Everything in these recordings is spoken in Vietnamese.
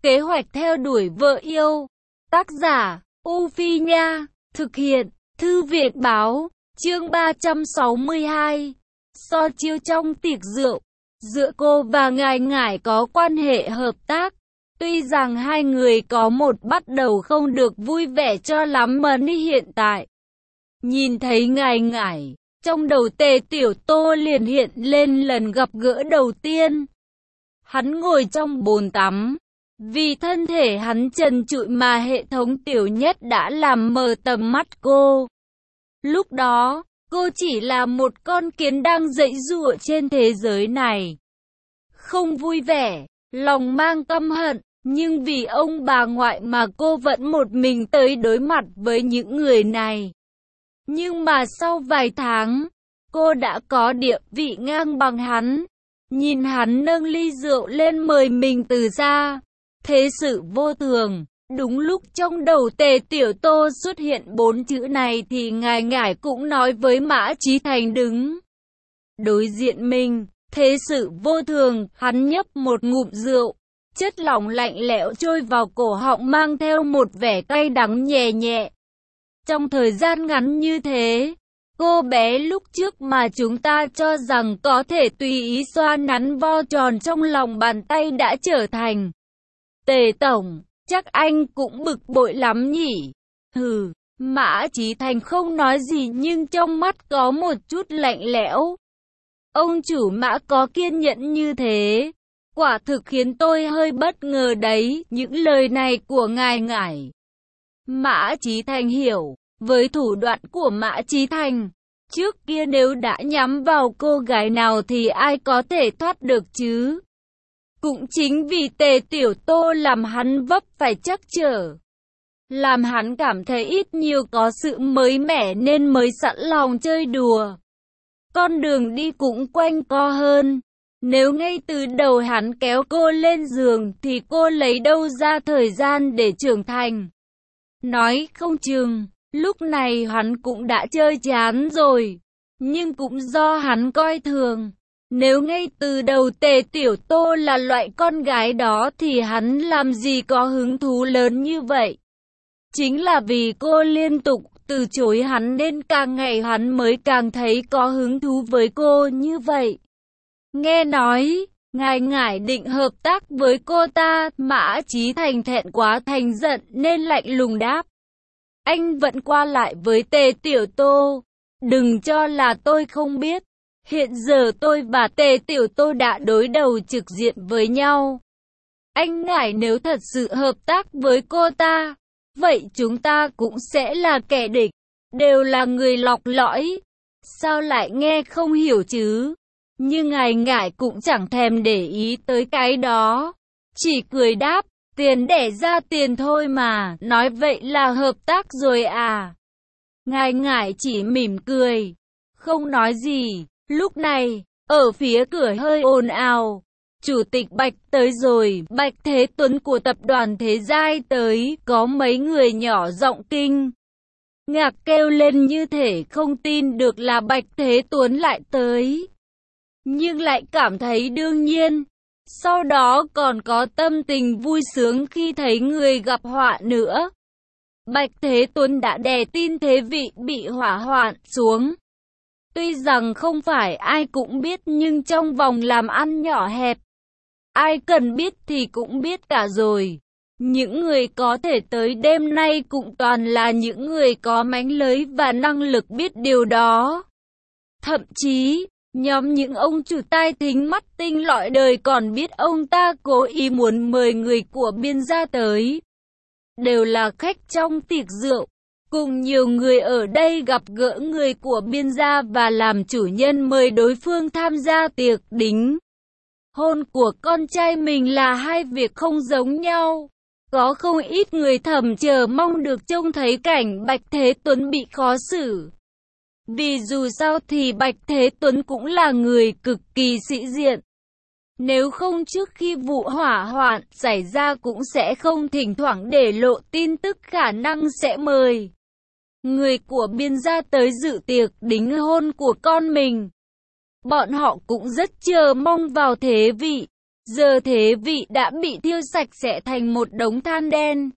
Kế hoạch theo đuổi vợ yêu. Tác giả, U Phi Nha. Thực hiện, Thư viện Báo. Chương 362. So chiêu trong tiệc rượu. Giữa cô và Ngải Ngải có quan hệ hợp tác. Tuy rằng hai người có một bắt đầu không được vui vẻ cho lắm mà hiện tại. Nhìn thấy Ngải Ngải, trong đầu Tề Tiểu Tô liền hiện lên lần gặp gỡ đầu tiên. Hắn ngồi trong bồn tắm. Vì thân thể hắn trần trụi mà hệ thống tiểu nhất đã làm mờ tầm mắt cô. Lúc đó, cô chỉ là một con kiến đang giãy giụa trên thế giới này. Không vui vẻ, lòng mang căm hận, nhưng vì ông bà ngoại mà cô vẫn một mình tới đối mặt với những người này. Nhưng mà sau vài tháng, cô đã có địa vị ngang bằng hắn. Nhìn hắn nâng ly rượu lên mời mình từ xa. Thế sự vô thường. Đúng lúc trong đầu Tề Tiểu Tô xuất hiện 4 chữ này thì Ngải Ngải cũng nói với Mã Chí Thành đứng đối diện mình. Thế sự vô thường, hắn nhấp một ngụm rượu. Chất lỏng lạnh lẽo trôi vào cổ họng mang theo một vẻ cay đắng nhẹ nhẹ. Trong thời gian ngắn như thế, cô bé lúc trước mà chúng ta cho rằng có thể tùy ý xoa nắn vo tròn trong lòng bàn tay đã trở thành Tề Tổng, chắc anh cũng bực bội lắm nhỉ? Hừ, Mã Chí Thành không nói gì nhưng trong mắt có một chút lạnh lẽo. Ông chủ Mã có kiên nhẫn như thế, quả thực khiến tôi hơi bất ngờ đấy. Những lời này của Ngải Ngải, Mã Chí Thành hiểu. Với thủ đoạn của Mã Chí Thành, trước kia nếu đã nhắm vào cô gái nào thì ai có thể thoát được chứ? Cũng chính vì Tề Tiểu Tô làm hắn vấp phải trắc trở, làm hắn cảm thấy ít nhiều có sự mới mẻ nên mới sẵn lòng chơi đùa. Con đường đi cũng quanh co hơn. Nếu ngay từ đầu hắn kéo cô lên giường thì cô lấy đâu ra thời gian để trưởng thành? Nói không chừng, lúc này hắn cũng đã chơi chán rồi. Nhưng cũng do hắn coi thường. Nếu ngay từ đầu Tề Tiểu Tô là loại con gái đó thì hắn làm gì có hứng thú lớn như vậy. Chính là vì cô liên tục từ chối hắn nên càng ngày hắn mới càng thấy có hứng thú với cô như vậy. Nghe nói, Ngải Ngải định hợp tác với cô ta, Mã Chí Thành thẹn quá thành giận nên lạnh lùng đáp. Anh vẫn qua lại với Tề Tiểu Tô. Đừng cho là tôi không biết. Hiện giờ tôi và Tề Tiểu Tô đã đối đầu trực diện với nhau. Anh Ngải nếu thật sự hợp tác với cô ta, vậy chúng ta cũng sẽ là kẻ địch. Đều là người lọc lõi. Sao lại nghe không hiểu chứ? Nhưng Ngải Ngải cũng chẳng thèm để ý tới cái đó. Chỉ cười đáp, tiền đẻ ra tiền thôi mà, nói vậy là hợp tác rồi à? Ngải Ngải chỉ mỉm cười, không nói gì. Lúc này, ở phía cửa hơi ồn ào. Chủ tịch Bạch tới rồi, Bạch Thế Tuấn của tập đoàn Thế Giai tới, có mấy người nhỏ giọng kinh ngạc kêu lên như thể không tin được là Bạch Thế Tuấn lại tới. Nhưng lại cảm thấy đương nhiên. Sau đó còn có tâm tình vui sướng khi thấy người gặp họa nữa. Bạch Thế Tuấn đã đè tin thế vị bị hỏa hoạn xuống. Tuy rằng không phải ai cũng biết nhưng trong vòng làm ăn nhỏ hẹp, ai cần biết thì cũng biết cả rồi. Những người có thể tới đêm nay cũng toàn là những người có mánh lới và năng lực biết điều đó. Thậm chí, nhóm những ông chủ tai thính mắt tinh lọi đời còn biết ông ta cố ý muốn mời người của Biên gia tới. Đều là khách trong tiệc rượu. Cùng nhiều người ở đây gặp gỡ người của Biên gia và làm chủ nhân mời đối phương tham gia tiệc đính hôn của con trai mình là hai việc không giống nhau. Có không ít người thầm chờ mong được trông thấy cảnh Bạch Thế Tuấn bị khó xử. Vì dù sao thì Bạch Thế Tuấn cũng là người cực kỳ sĩ diện. Nếu không trước khi vụ hỏa hoạn xảy ra cũng sẽ không thỉnh thoảng để lộ tin tức khả năng sẽ mời người của Biên gia tới dự tiệc đính hôn của con mình. Bọn họ cũng rất chờ mong vào thế vị. Giờ thế vị đã bị thiêu sạch sẽ thành một đống than đen.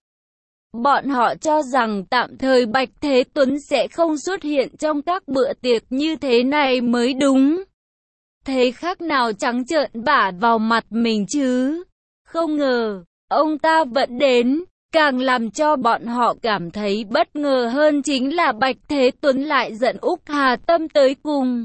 Bọn họ cho rằng tạm thời Bạch Thế Tuấn sẽ không xuất hiện trong các bữa tiệc như thế này mới đúng. Thế khác nào trắng trợn vả vào mặt mình chứ. Không ngờ, ông ta vẫn đến. Càng làm cho bọn họ cảm thấy bất ngờ hơn chính là Bạch Thế Tuấn lại dẫn Úc Hà Tâm tới cùng.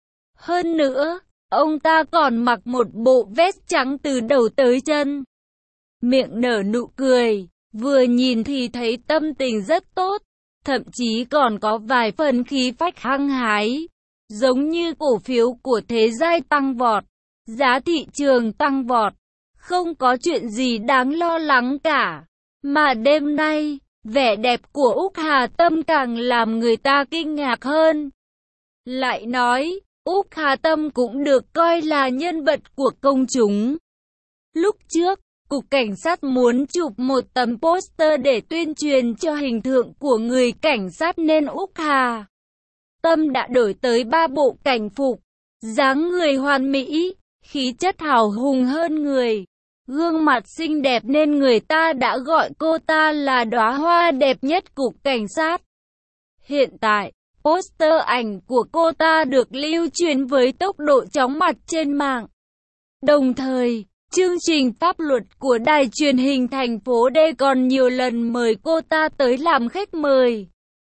Hơn nữa, ông ta còn mặc một bộ vest trắng từ đầu tới chân. Miệng nở nụ cười, vừa nhìn thì thấy tâm tình rất tốt, thậm chí còn có vài phần khí phách hăng hái. Giống như cổ phiếu của Thế Giai tăng vọt, giá thị trường tăng vọt, không có chuyện gì đáng lo lắng cả. Mà đêm nay, vẻ đẹp của Úc Hà Tâm càng làm người ta kinh ngạc hơn. Lại nói, Úc Hà Tâm cũng được coi là nhân vật của công chúng. Lúc trước, Cục Cảnh sát muốn chụp một tấm poster để tuyên truyền cho hình tượng của người cảnh sát nên Úc Hà Tâm đã đổi tới 3 bộ cảnh phục, dáng người hoàn mỹ, khí chất hào hùng hơn người. Gương mặt xinh đẹp nên người ta đã gọi cô ta là đóa hoa đẹp nhất Cục Cảnh sát. Hiện tại, poster ảnh của cô ta được lưu truyền với tốc độ chóng mặt trên mạng. Đồng thời, chương trình pháp luật của đài truyền hình thành phố D còn nhiều lần mời cô ta tới làm khách mời.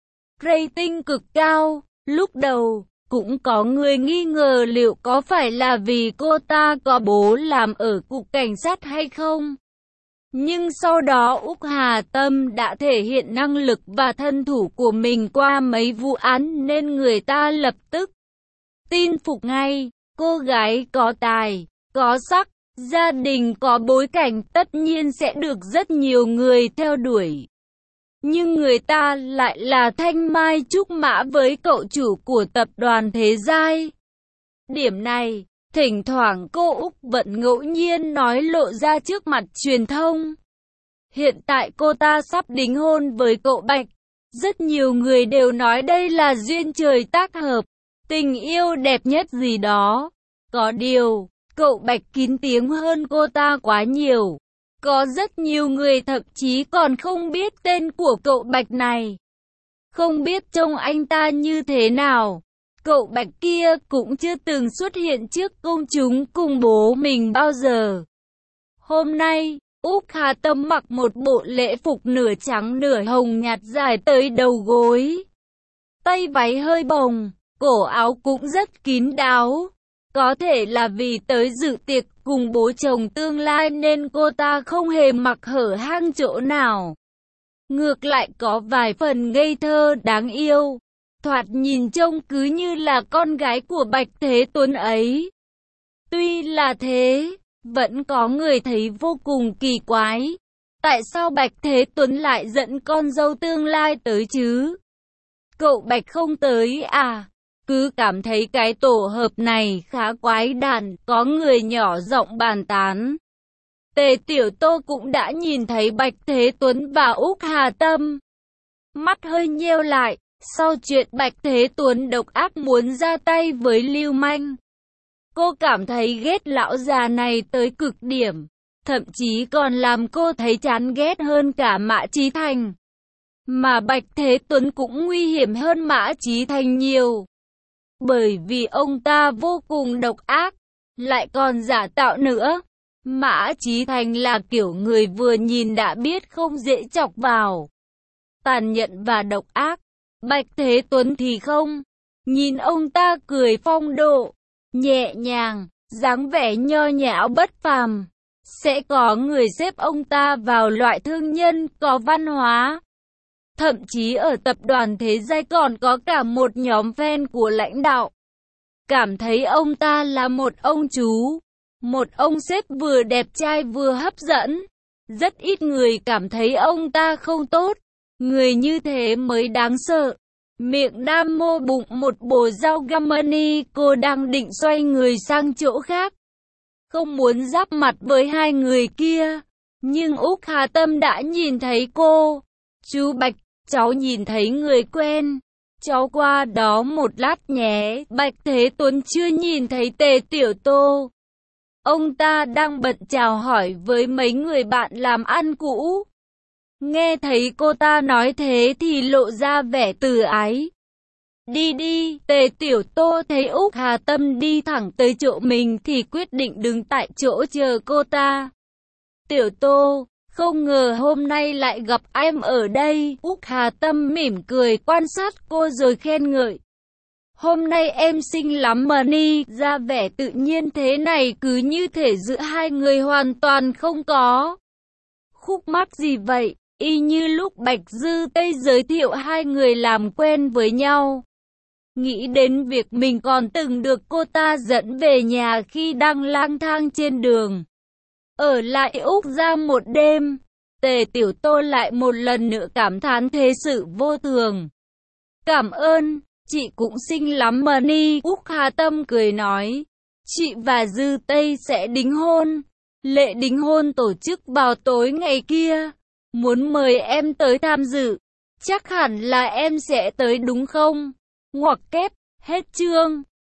Rating cực cao, lúc đầu cũng có người nghi ngờ liệu có phải là vì cô ta có bố làm ở Cục Cảnh sát hay không. Nhưng sau đó Úc Hà Tâm đã thể hiện năng lực và thân thủ của mình qua mấy vụ án nên người ta lập tức tin phục ngay. Cô gái có tài, có sắc, gia đình có bối cảnh tất nhiên sẽ được rất nhiều người theo đuổi. Nhưng người ta lại là thanh mai trúc mã với cậu chủ của tập đoàn Thế Giai. Điểm này, thỉnh thoảng cô Úc vẫn ngẫu nhiên nói lộ ra trước mặt truyền thông. Hiện tại cô ta sắp đính hôn với cậu Bạch. Rất nhiều người đều nói đây là duyên trời tác hợp, tình yêu đẹp nhất gì đó. Có điều, cậu Bạch kín tiếng hơn cô ta quá nhiều. Có rất nhiều người thậm chí còn không biết tên của cậu Bạch này. Không biết trông anh ta như thế nào. Cậu Bạch kia cũng chưa từng xuất hiện trước công chúng cùng bố mình bao giờ. Hôm nay, Úc Hà Tâm mặc một bộ lễ phục nửa trắng nửa hồng nhạt dài tới đầu gối. Tay váy hơi bồng, cổ áo cũng rất kín đáo. Có thể là vì tới dự tiệc cùng bố chồng tương lai nên cô ta không hề mặc hở hang chỗ nào. Ngược lại có vài phần ngây thơ đáng yêu. Thoạt nhìn trông cứ như là con gái của Bạch Thế Tuấn ấy. Tuy là thế, vẫn có người thấy vô cùng kỳ quái. Tại sao Bạch Thế Tuấn lại dẫn con dâu tương lai tới chứ? Cậu Bạch không tới à? Cứ cảm thấy cái tổ hợp này khá quái đản, có người nhỏ giọng bàn tán. Tề Tiểu Tô cũng đã nhìn thấy Bạch Thế Tuấn và Úc Hà Tâm. Mắt hơi nheo lại, sau chuyện Bạch Thế Tuấn độc ác muốn ra tay với Lưu Manh. Cô cảm thấy ghét lão già này tới cực điểm, thậm chí còn làm cô thấy chán ghét hơn cả Mã Chí Thành. Mà Bạch Thế Tuấn cũng nguy hiểm hơn Mã Chí Thành nhiều. Bởi vì ông ta vô cùng độc ác, lại còn giả tạo nữa. Mã Chí Thành là kiểu người vừa nhìn đã biết không dễ chọc vào. Tàn nhẫn và độc ác. Bạch Thế Tuấn thì không. Nhìn ông ta cười phong độ, nhẹ nhàng, dáng vẻ nho nhã bất phàm. Sẽ có người xếp ông ta vào loại thương nhân có văn hóa. Thậm chí ở tập đoàn Thế Giai còn có cả một nhóm fan của lãnh đạo. Cảm thấy ông ta là một ông chú, một ông sếp vừa đẹp trai vừa hấp dẫn. Rất ít người cảm thấy ông ta không tốt. Người như thế mới đáng sợ. Miệng đam mô bụng một bồ dao Gamani, cô đang định xoay người sang chỗ khác. Không muốn giáp mặt với hai người kia. Nhưng Úc Hà Tâm đã nhìn thấy cô. Chú Bạch, cháu nhìn thấy người quen. Cháu qua đó một lát nhé. Bạch Thế Tuấn chưa nhìn thấy Tề Tiểu Tô. Ông ta đang bận chào hỏi với mấy người bạn làm ăn cũ. Nghe thấy cô ta nói thế thì lộ ra vẻ từ ái. Đi đi, Tề Tiểu Tô thấy Úc Hà Tâm đi thẳng tới chỗ mình thì quyết định đứng tại chỗ chờ cô ta. Tiểu Tô, không ngờ hôm nay lại gặp em ở đây. Úc Hà Tâm mỉm cười quan sát cô rồi khen ngợi. Hôm nay em xinh lắm mà ni, ra vẻ tự nhiên thế này cứ như thể giữa hai người hoàn toàn không có khúc mắc gì vậy, y như lúc Bạch Dư Tây giới thiệu hai người làm quen với nhau. Nghĩ đến việc mình còn từng được cô ta dẫn về nhà khi đang lang thang trên đường. Ở lại Úc ra một đêm, Tề Tiểu Tô lại một lần nữa cảm thán thế sự vô thường. Cảm ơn, chị cũng xinh lắm mà ni. Úc Hà Tâm cười nói. Chị và Dư Tây sẽ đính hôn. Lễ đính hôn tổ chức vào tối ngày kia. Muốn mời em tới tham dự. Chắc hẳn là em sẽ tới đúng không? Ngoặc kép, hết chương.